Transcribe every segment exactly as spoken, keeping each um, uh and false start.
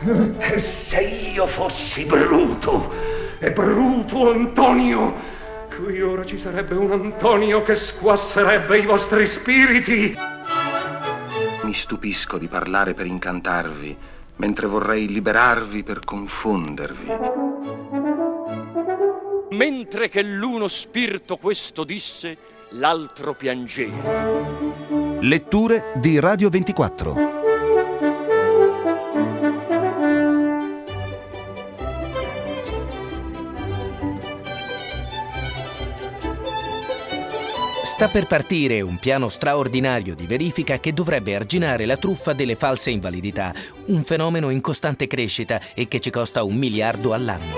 E se io fossi Bruto, e Bruto Antonio, qui ora ci sarebbe un Antonio che squasserebbe i vostri spiriti. Mi stupisco di parlare per incantarvi, mentre vorrei liberarvi per confondervi. Mentre che l'uno spirito questo disse, l'altro piangeva. Letture di Radio ventiquattro. Sta per partire un piano straordinario di verifica che dovrebbe arginare la truffa delle false invalidità, un fenomeno in costante crescita e che ci costa un miliardo all'anno.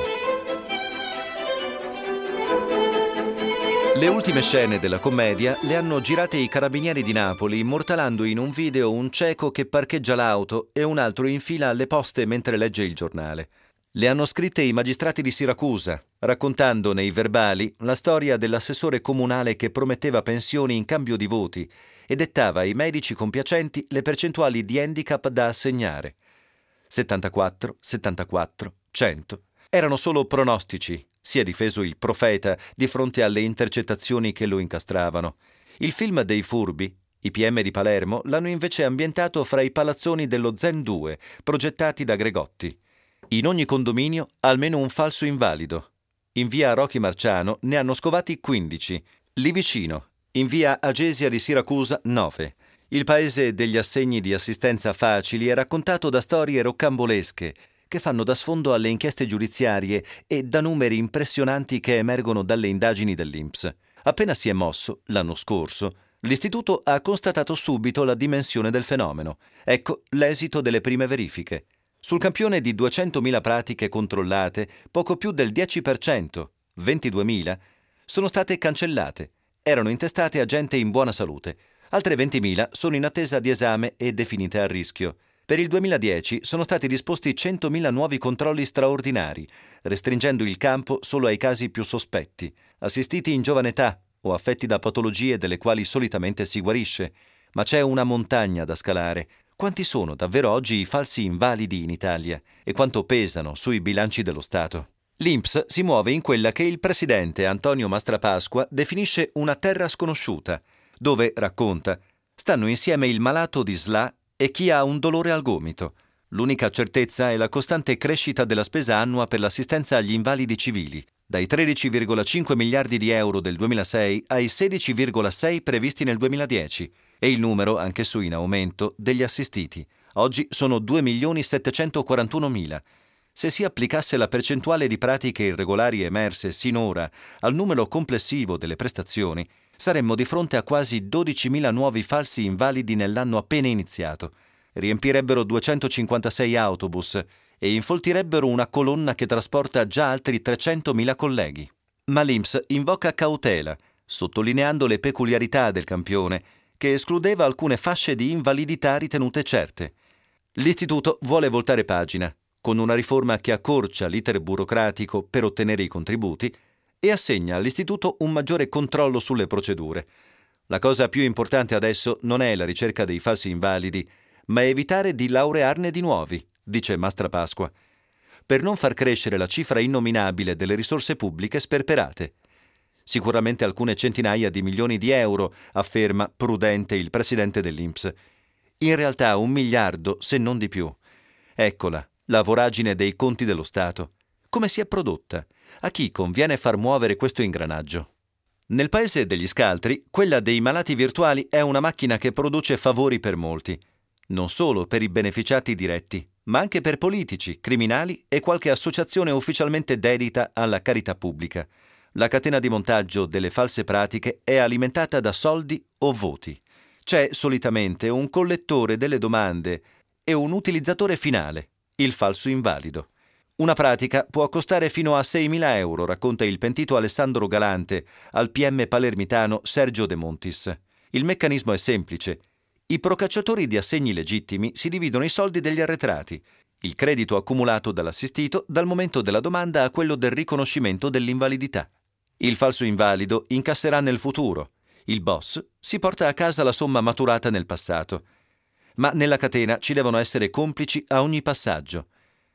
Le ultime scene della commedia le hanno girate i carabinieri di Napoli, immortalando in un video un cieco che parcheggia l'auto e un altro in fila alle poste mentre legge il giornale. Le hanno scritte i magistrati di Siracusa, raccontando nei verbali la storia dell'assessore comunale che prometteva pensioni in cambio di voti e dettava ai medici compiacenti le percentuali di handicap da assegnare. settantaquattro, settantaquattro, cento. Erano solo pronostici, si è difeso il profeta di fronte alle intercettazioni che lo incastravano. Il film dei furbi, i P M di Palermo, l'hanno invece ambientato fra i palazzoni dello Zen due, progettati da Gregotti. In ogni condominio almeno un falso invalido. In via Rochi Marciano ne hanno scovati quindici. Lì vicino, in via Agesia di Siracusa, nove. Il paese degli assegni di assistenza facili è raccontato da storie roccambolesche che fanno da sfondo alle inchieste giudiziarie e da numeri impressionanti che emergono dalle indagini dell'I N P S. Appena si è mosso, l'anno scorso, l'istituto ha constatato subito la dimensione del fenomeno. Ecco l'esito delle prime verifiche. Sul campione di duecentomila pratiche controllate, poco più del dieci per cento, ventiduemila, sono state cancellate. Erano intestate a gente in buona salute. Altre ventimila sono in attesa di esame e definite a rischio. Per il duemiladieci sono stati disposti centomila nuovi controlli straordinari, restringendo il campo solo ai casi più sospetti, assistiti in giovane età o affetti da patologie delle quali solitamente si guarisce. Ma c'è una montagna da scalare. Quanti sono davvero oggi i falsi invalidi in Italia e quanto pesano sui bilanci dello Stato? L'I N P S si muove in quella che il presidente Antonio Mastrapasqua definisce una terra sconosciuta, dove, racconta, stanno insieme il malato di S L A e chi ha un dolore al gomito. L'unica certezza è la costante crescita della spesa annua per l'assistenza agli invalidi civili, dai tredici virgola cinque miliardi di euro del duemilasei ai sedici virgola sei previsti nel duemiladieci, e il numero, anch'esso in aumento, degli assistiti. Oggi sono due milioni settecentoquarantunomila. Se si applicasse la percentuale di pratiche irregolari emerse sinora al numero complessivo delle prestazioni, saremmo di fronte a quasi dodicimila nuovi falsi invalidi nell'anno appena iniziato. Riempirebbero duecentocinquantasei autobus e infoltirebbero una colonna che trasporta già altri trecentomila colleghi. Ma l'I N P S invoca cautela, sottolineando le peculiarità del campione, che escludeva alcune fasce di invalidità ritenute certe. L'istituto vuole voltare pagina, con una riforma che accorcia l'iter burocratico per ottenere i contributi e assegna all'istituto un maggiore controllo sulle procedure. La cosa più importante adesso non è la ricerca dei falsi invalidi, ma evitare di laurearne di nuovi, dice Mastrapasqua, per non far crescere la cifra innominabile delle risorse pubbliche sperperate. Sicuramente alcune centinaia di milioni di euro, afferma prudente il presidente dell'I N P S. In realtà un miliardo, se non di più. Eccola, la voragine dei conti dello Stato. Come si è prodotta? A chi conviene far muovere questo ingranaggio? Nel paese degli scaltri, quella dei malati virtuali è una macchina che produce favori per molti. Non solo per i beneficiati diretti, ma anche per politici, criminali e qualche associazione ufficialmente dedita alla carità pubblica. La catena di montaggio delle false pratiche è alimentata da soldi o voti. C'è solitamente un collettore delle domande e un utilizzatore finale, il falso invalido. Una pratica può costare fino a seimila euro, racconta il pentito Alessandro Galante al P M palermitano Sergio De Montis. Il meccanismo è semplice. I procacciatori di assegni legittimi si dividono i soldi degli arretrati, il credito accumulato dall'assistito dal momento della domanda a quello del riconoscimento dell'invalidità. Il falso invalido incasserà nel futuro. Il boss si porta a casa la somma maturata nel passato. Ma nella catena ci devono essere complici a ogni passaggio.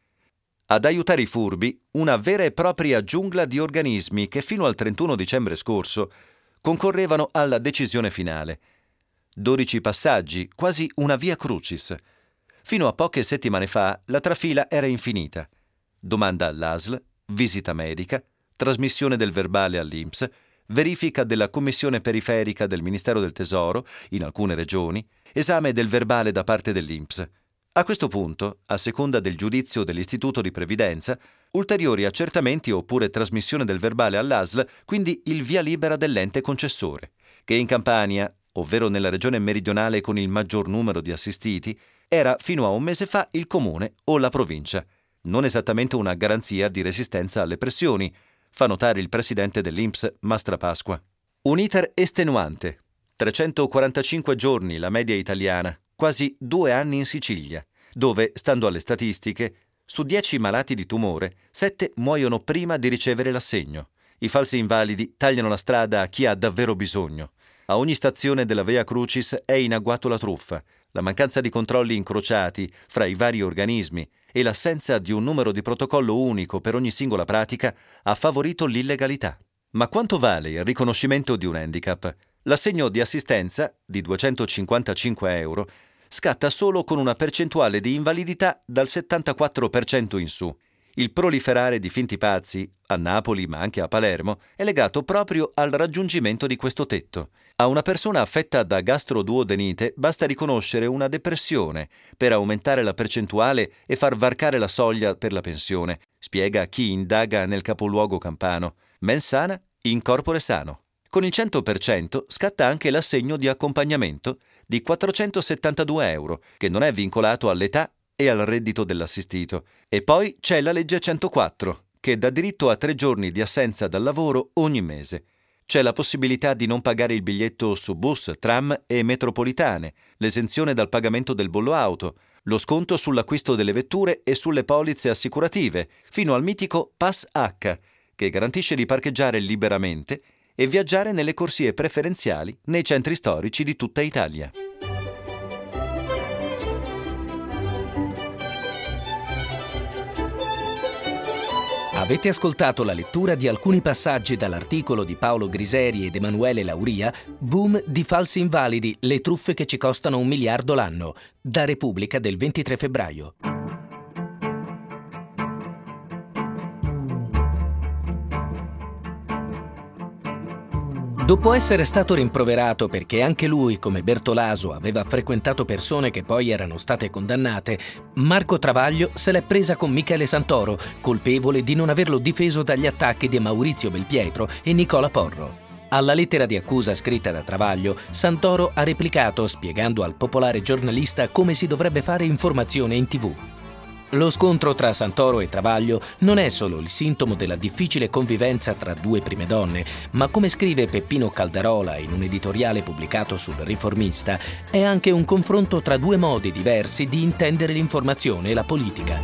Ad aiutare i furbi, una vera e propria giungla di organismi che fino al trentuno dicembre scorso concorrevano alla decisione finale. dodici passaggi, quasi una via crucis. Fino a poche settimane fa la trafila era infinita. Domanda all'A S L, visita medica, trasmissione del verbale all'I N P S, verifica della commissione periferica del Ministero del Tesoro, in alcune regioni, esame del verbale da parte dell'I N P S. A questo punto, a seconda del giudizio dell'Istituto di Previdenza, ulteriori accertamenti oppure trasmissione del verbale all'A S L, quindi il via libera dell'ente concessore, che in Campania, ovvero nella regione meridionale con il maggior numero di assistiti, era fino a un mese fa il comune o la provincia. Non esattamente una garanzia di resistenza alle pressioni, fa notare il presidente dell'I N P S, Mastrapasqua. Un iter estenuante. trecentoquarantacinque giorni la media italiana, quasi due anni in Sicilia, dove, stando alle statistiche, su dieci malati di tumore, sette muoiono prima di ricevere l'assegno. I falsi invalidi tagliano la strada a chi ha davvero bisogno. A ogni stazione della Via Crucis è in agguato la truffa. La mancanza di controlli incrociati fra i vari organismi e l'assenza di un numero di protocollo unico per ogni singola pratica ha favorito l'illegalità. Ma quanto vale il riconoscimento di un handicap? L'assegno di assistenza, di duecentocinquantacinque euro, scatta solo con una percentuale di invalidità dal settantaquattro per cento in su. Il proliferare di finti pazzi, a Napoli ma anche a Palermo, è legato proprio al raggiungimento di questo tetto. A una persona affetta da gastroduodenite basta riconoscere una depressione per aumentare la percentuale e far varcare la soglia per la pensione, spiega chi indaga nel capoluogo campano. Mens sana, in corpore sano. Con il cento per cento scatta anche l'assegno di accompagnamento di quattrocentosettantadue euro, che non è vincolato all'età e al reddito dell'assistito. E poi c'è la legge centoquattro, che dà diritto a tre giorni di assenza dal lavoro ogni mese. C'è la possibilità di non pagare il biglietto su bus, tram e metropolitane, l'esenzione dal pagamento del bollo auto, lo sconto sull'acquisto delle vetture e sulle polizze assicurative, fino al mitico Pass H, che garantisce di parcheggiare liberamente e viaggiare nelle corsie preferenziali nei centri storici di tutta Italia. Avete ascoltato la lettura di alcuni passaggi dall'articolo di Paolo Griseri ed Emanuele Lauria, Boom di falsi invalidi, le truffe che ci costano un miliardo l'anno, da Repubblica del ventitré febbraio. Dopo essere stato rimproverato perché anche lui, come Bertolaso, aveva frequentato persone che poi erano state condannate, Marco Travaglio se l'è presa con Michele Santoro, colpevole di non averlo difeso dagli attacchi di Maurizio Belpietro e Nicola Porro. Alla lettera di accusa scritta da Travaglio, Santoro ha replicato spiegando al popolare giornalista come si dovrebbe fare informazione in tivù. Lo scontro tra Santoro e Travaglio non è solo il sintomo della difficile convivenza tra due prime donne, ma come scrive Peppino Caldarola in un editoriale pubblicato sul Riformista, è anche un confronto tra due modi diversi di intendere l'informazione e la politica.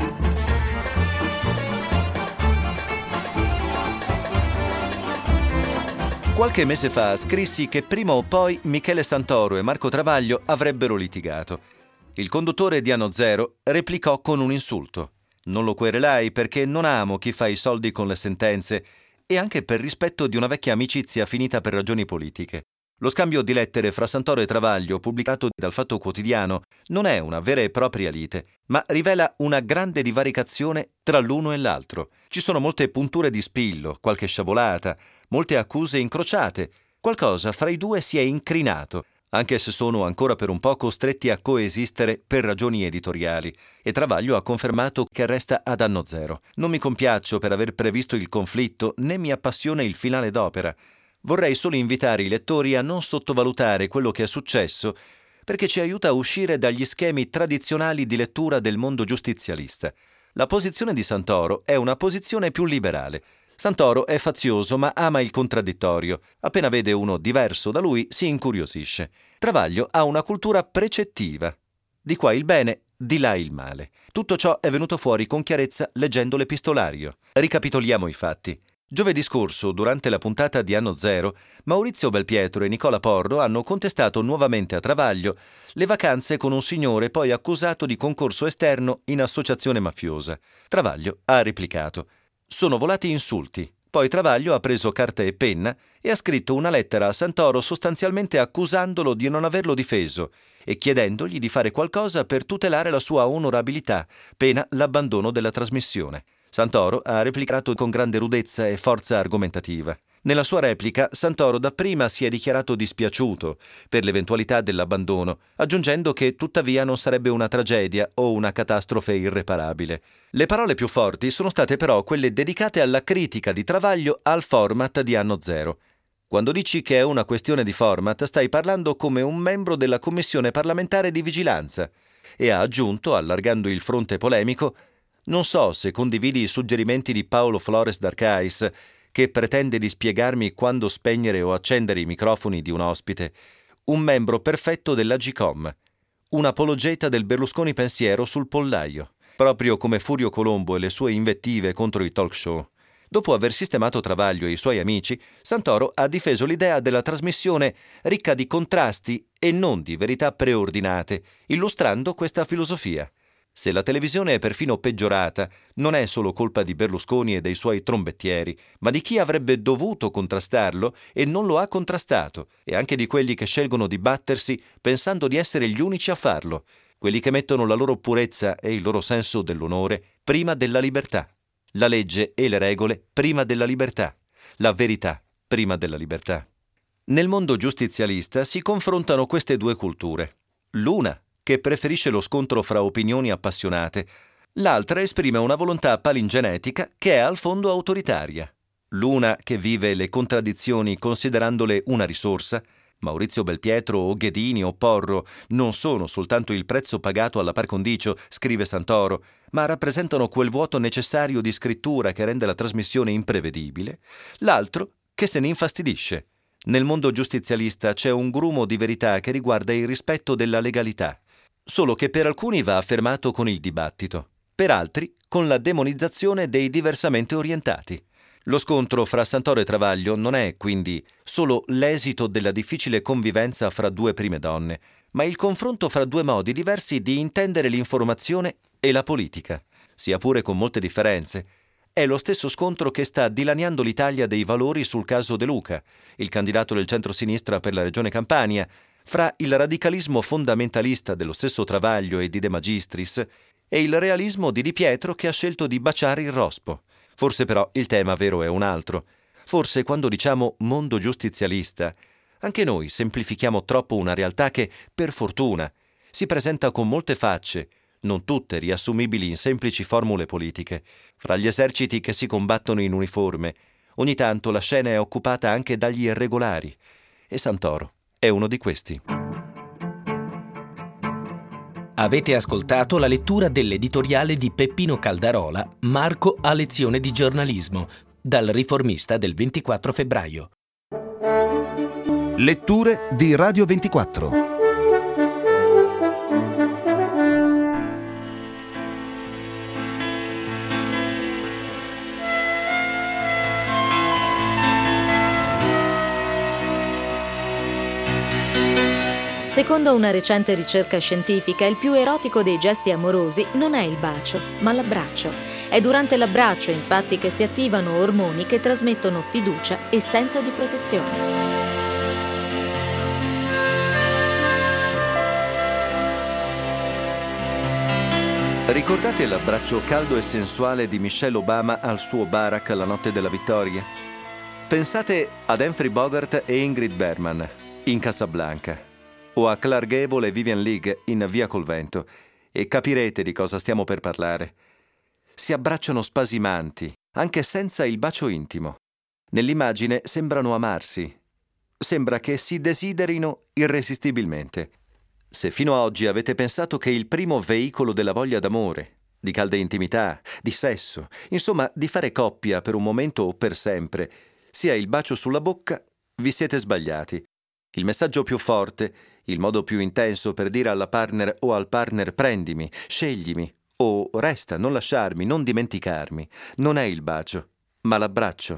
Qualche mese fa scrissi che prima o poi Michele Santoro e Marco Travaglio avrebbero litigato. Il conduttore di Anno Zero replicò con un insulto. Non lo querelai perché non amo chi fa i soldi con le sentenze e anche per rispetto di una vecchia amicizia finita per ragioni politiche. Lo scambio di lettere fra Santoro e Travaglio, pubblicato dal Fatto Quotidiano, non è una vera e propria lite, ma rivela una grande divaricazione tra l'uno e l'altro. Ci sono molte punture di spillo, qualche sciabolata, molte accuse incrociate. Qualcosa fra i due si è incrinato, anche se sono ancora per un po' costretti a coesistere per ragioni editoriali, e Travaglio ha confermato che resta ad Anno Zero. Non mi compiaccio per aver previsto il conflitto, né mi appassiona il finale d'opera. Vorrei solo invitare i lettori a non sottovalutare quello che è successo, perché ci aiuta a uscire dagli schemi tradizionali di lettura del mondo giustizialista. La posizione di Santoro è una posizione più liberale. Santoro è fazioso ma ama il contraddittorio. Appena vede uno diverso da lui si incuriosisce. Travaglio ha una cultura precettiva. Di qua il bene, di là il male. Tutto ciò è venuto fuori con chiarezza leggendo l'epistolario. Ricapitoliamo i fatti. Giovedì scorso, durante la puntata di Anno Zero, Maurizio Belpietro e Nicola Porro hanno contestato nuovamente a Travaglio le vacanze con un signore poi accusato di concorso esterno in associazione mafiosa. Travaglio ha replicato: sono volati insulti. Poi Travaglio ha preso carta e penna e ha scritto una lettera a Santoro sostanzialmente accusandolo di non averlo difeso e chiedendogli di fare qualcosa per tutelare la sua onorabilità, pena l'abbandono della trasmissione. Santoro ha replicato con grande rudezza e forza argomentativa. Nella sua replica, Santoro dapprima si è dichiarato dispiaciuto per l'eventualità dell'abbandono, aggiungendo che tuttavia non sarebbe una tragedia o una catastrofe irreparabile. Le parole più forti sono state però quelle dedicate alla critica di Travaglio al format di Anno Zero. Quando dici che è una questione di format, stai parlando come un membro della Commissione parlamentare di vigilanza, e ha aggiunto, allargando il fronte polemico: non so se condividi i suggerimenti di Paolo Flores d'Arcais, che pretende di spiegarmi quando spegnere o accendere i microfoni di un ospite, un membro perfetto dell'Agcom, un apologeta del Berlusconi pensiero sul pollaio, proprio come Furio Colombo e le sue invettive contro i talk show. Dopo aver sistemato Travaglio e i suoi amici, Santoro ha difeso l'idea della trasmissione ricca di contrasti e non di verità preordinate, illustrando questa filosofia. Se la televisione è perfino peggiorata, non è solo colpa di Berlusconi e dei suoi trombettieri, ma di chi avrebbe dovuto contrastarlo e non lo ha contrastato, e anche di quelli che scelgono di battersi pensando di essere gli unici a farlo, quelli che mettono la loro purezza e il loro senso dell'onore prima della libertà, la legge e le regole prima della libertà, la verità prima della libertà. Nel mondo giustizialista si confrontano queste due culture. L'una, che preferisce lo scontro fra opinioni appassionate, l'altra esprime una volontà palingenetica che è al fondo autoritaria. L'una che vive le contraddizioni considerandole una risorsa. Maurizio Belpietro o Ghedini o Porro non sono soltanto il prezzo pagato alla par condicio, scrive Santoro, ma rappresentano quel vuoto necessario di scrittura che rende la trasmissione imprevedibile. L'altro che se ne infastidisce. Nel mondo giustizialista c'è un grumo di verità che riguarda il rispetto della legalità, solo che per alcuni va affermato con il dibattito, per altri con la demonizzazione dei diversamente orientati. Lo scontro fra Santoro e Travaglio non è, quindi, solo l'esito della difficile convivenza fra due prime donne, ma il confronto fra due modi diversi di intendere l'informazione e la politica, sia pure con molte differenze. È lo stesso scontro che sta dilaniando l'Italia dei valori sul caso De Luca, il candidato del centro-sinistra per la regione Campania, fra il radicalismo fondamentalista dello stesso Travaglio e di De Magistris e il realismo di Di Pietro che ha scelto di baciare il rospo. Forse però il tema vero è un altro. Forse quando diciamo mondo giustizialista, anche noi semplifichiamo troppo una realtà che, per fortuna, si presenta con molte facce, non tutte riassumibili in semplici formule politiche. Fra gli eserciti che si combattono in uniforme, ogni tanto la scena è occupata anche dagli irregolari, e Santoro è uno di questi. Avete ascoltato la lettura dell'editoriale di Peppino Caldarola, Marco a lezione di giornalismo, dal Riformista del ventiquattro febbraio. Letture di Radio ventiquattro. Secondo una recente ricerca scientifica, il più erotico dei gesti amorosi non è il bacio, ma l'abbraccio. È durante l'abbraccio, infatti, che si attivano ormoni che trasmettono fiducia e senso di protezione. Ricordate l'abbraccio caldo e sensuale di Michelle Obama al suo Barack la notte della vittoria? Pensate ad Humphrey Bogart e Ingrid Bergman in Casablanca, o a Clark Gable e Vivian Leigh in Via col vento, e capirete di cosa stiamo per parlare. Si abbracciano spasimanti, anche senza il bacio intimo. Nell'immagine sembrano amarsi. Sembra che si desiderino irresistibilmente. Se fino a oggi avete pensato che il primo veicolo della voglia d'amore, di calda intimità, di sesso, insomma di fare coppia per un momento o per sempre, sia il bacio sulla bocca, vi siete sbagliati. Il messaggio più forte, il modo più intenso per dire alla partner o al partner prendimi, sceglimi, o resta, non lasciarmi, non dimenticarmi, non è il bacio, ma l'abbraccio.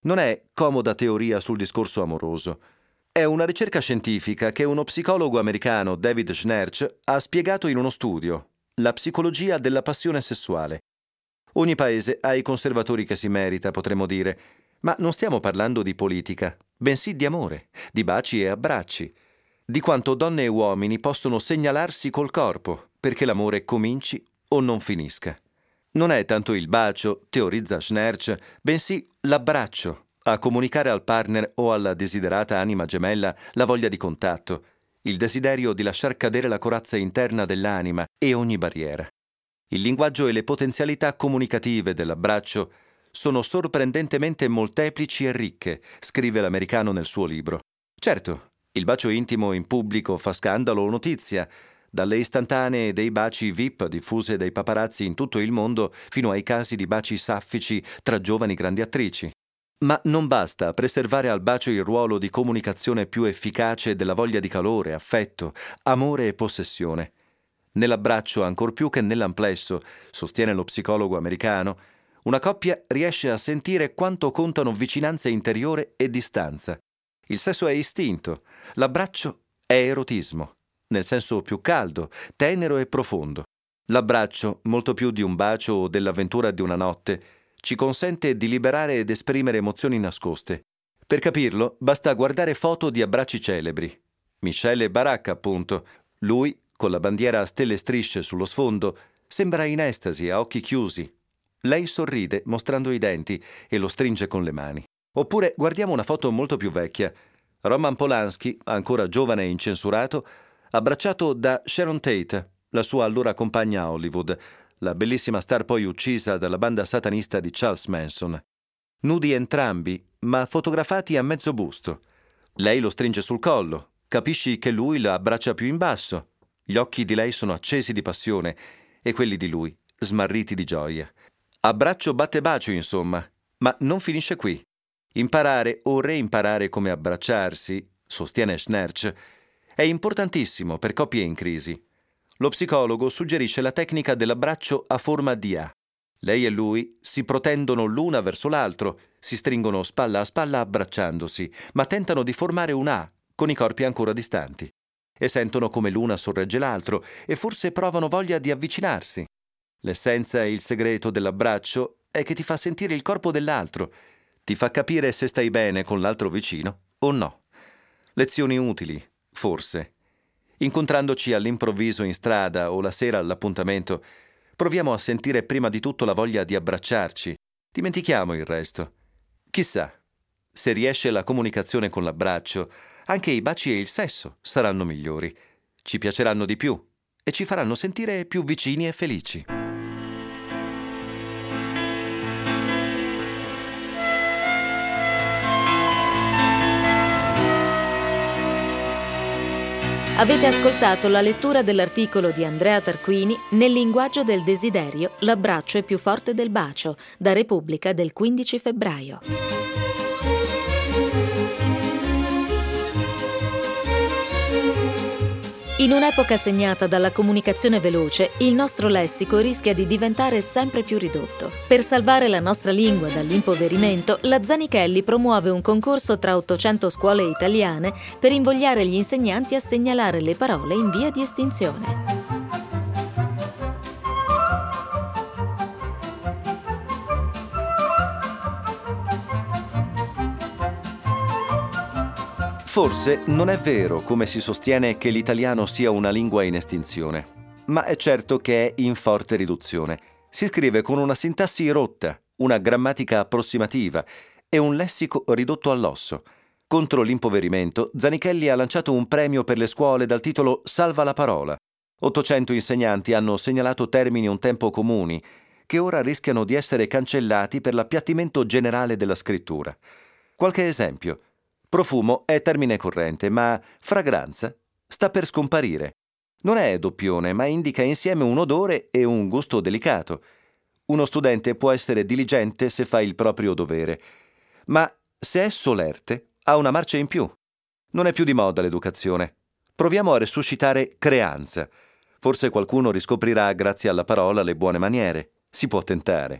Non è comoda teoria sul discorso amoroso. È una ricerca scientifica che uno psicologo americano, David Schnarch, ha spiegato in uno studio, La psicologia della passione sessuale. Ogni paese ha i conservatori che si merita, potremmo dire, ma non stiamo parlando di politica, bensì di amore, di baci e abbracci, di quanto donne e uomini possono segnalarsi col corpo perché l'amore cominci o non finisca. Non è tanto il bacio, teorizza Schnarch, bensì l'abbraccio a comunicare al partner o alla desiderata anima gemella la voglia di contatto, il desiderio di lasciar cadere la corazza interna dell'anima e ogni barriera. Il linguaggio e le potenzialità comunicative dell'abbraccio sono sorprendentemente molteplici e ricche, scrive l'americano nel suo libro. Certo, il bacio intimo in pubblico fa scandalo o notizia, dalle istantanee dei baci V I P diffuse dai paparazzi in tutto il mondo fino ai casi di baci saffici tra giovani grandi attrici. Ma non basta preservare al bacio il ruolo di comunicazione più efficace della voglia di calore, affetto, amore e possessione. Nell'abbraccio, ancor più che nell'amplesso, sostiene lo psicologo americano, una coppia riesce a sentire quanto contano vicinanza interiore e distanza. Il sesso è istinto, l'abbraccio è erotismo, nel senso più caldo, tenero e profondo. L'abbraccio, molto più di un bacio o dell'avventura di una notte, ci consente di liberare ed esprimere emozioni nascoste. Per capirlo, basta guardare foto di abbracci celebri. Michelle e Barack, appunto. Lui, con la bandiera a stelle e strisce sullo sfondo, sembra in estasi a occhi chiusi. Lei sorride mostrando i denti e lo stringe con le mani. Oppure guardiamo una foto molto più vecchia. Roman Polanski, ancora giovane e incensurato, abbracciato da Sharon Tate, la sua allora compagna a Hollywood, la bellissima star poi uccisa dalla banda satanista di Charles Manson. Nudi entrambi, ma fotografati a mezzo busto. Lei lo stringe sul collo, capisci che lui la abbraccia più in basso. Gli occhi di lei sono accesi di passione e quelli di lui smarriti di gioia. Abbraccio batte bacio, insomma, ma non finisce qui. Imparare o reimparare come abbracciarsi, sostiene Schnarch, è importantissimo per coppie in crisi. Lo psicologo suggerisce la tecnica dell'abbraccio a forma di A. Lei e lui si protendono l'una verso l'altro, si stringono spalla a spalla abbracciandosi, ma tentano di formare un A con i corpi ancora distanti. E sentono come l'una sorregge l'altro e forse provano voglia di avvicinarsi. L'essenza e il segreto dell'abbraccio è che ti fa sentire il corpo dell'altro, ti fa capire se stai bene con l'altro vicino o no. Lezioni utili, forse. Incontrandoci all'improvviso in strada o la sera all'appuntamento, proviamo a sentire prima di tutto la voglia di abbracciarci. Dimentichiamo il resto. Chissà, se riesce la comunicazione con l'abbraccio, anche i baci e il sesso saranno migliori, ci piaceranno di più e ci faranno sentire più vicini e felici. Avete ascoltato la lettura dell'articolo di Andrea Tarquini Nel linguaggio del desiderio, l'abbraccio è più forte del bacio, da Repubblica del quindici febbraio. In un'epoca segnata dalla comunicazione veloce, il nostro lessico rischia di diventare sempre più ridotto. Per salvare la nostra lingua dall'impoverimento, la Zanichelli promuove un concorso tra ottocento scuole italiane per invogliare gli insegnanti a segnalare le parole in via di estinzione. Forse non è vero, come si sostiene, che l'italiano sia una lingua in estinzione, ma è certo che è in forte riduzione. Si scrive con una sintassi rotta, una grammatica approssimativa e un lessico ridotto all'osso. Contro l'impoverimento, Zanichelli ha lanciato un premio per le scuole dal titolo Salva la parola. ottocento insegnanti hanno segnalato termini un tempo comuni, che ora rischiano di essere cancellati per l'appiattimento generale della scrittura. Qualche esempio. Profumo è termine corrente, ma fragranza sta per scomparire. Non è doppione, ma indica insieme un odore e un gusto delicato. Uno studente può essere diligente se fa il proprio dovere, ma se è solerte ha una marcia in più. Non è più di moda l'educazione. Proviamo a resuscitare creanza. Forse qualcuno riscoprirà, grazie alla parola, le buone maniere. Si può tentare.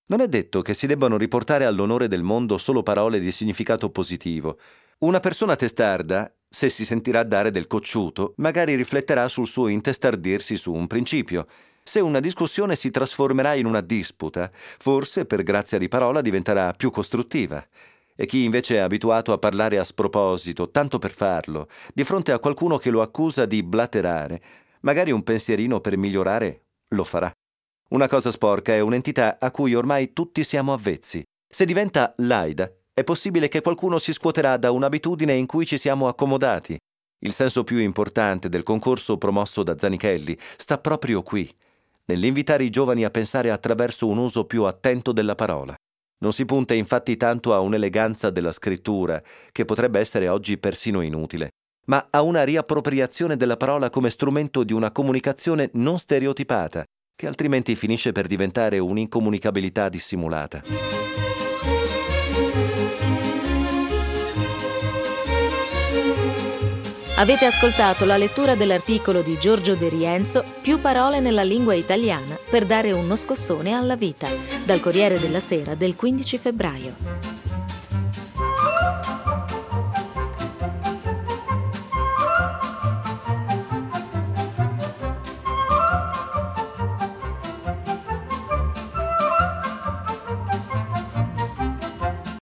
Non è detto che si debbano riportare all'onore del mondo solo parole di significato positivo. Una persona testarda, se si sentirà dare del cocciuto, magari rifletterà sul suo intestardirsi su un principio. Se una discussione si trasformerà in una disputa, forse per grazia di parola diventerà più costruttiva. E chi invece è abituato a parlare a sproposito, tanto per farlo, di fronte a qualcuno che lo accusa di blaterare, magari un pensierino per migliorare lo farà. Una cosa sporca è un'entità a cui ormai tutti siamo avvezzi. Se diventa laida, è possibile che qualcuno si scuoterà da un'abitudine in cui ci siamo accomodati. Il senso più importante del concorso promosso da Zanichelli sta proprio qui, nell'invitare i giovani a pensare attraverso un uso più attento della parola. Non si punta infatti tanto a un'eleganza della scrittura, che potrebbe essere oggi persino inutile, ma a una riappropriazione della parola come strumento di una comunicazione non stereotipata, che altrimenti finisce per diventare un'incomunicabilità dissimulata. Avete ascoltato la lettura dell'articolo di Giorgio De Rienzo, Più parole nella lingua italiana per dare uno scossone alla vita, dal Corriere della Sera del quindici febbraio.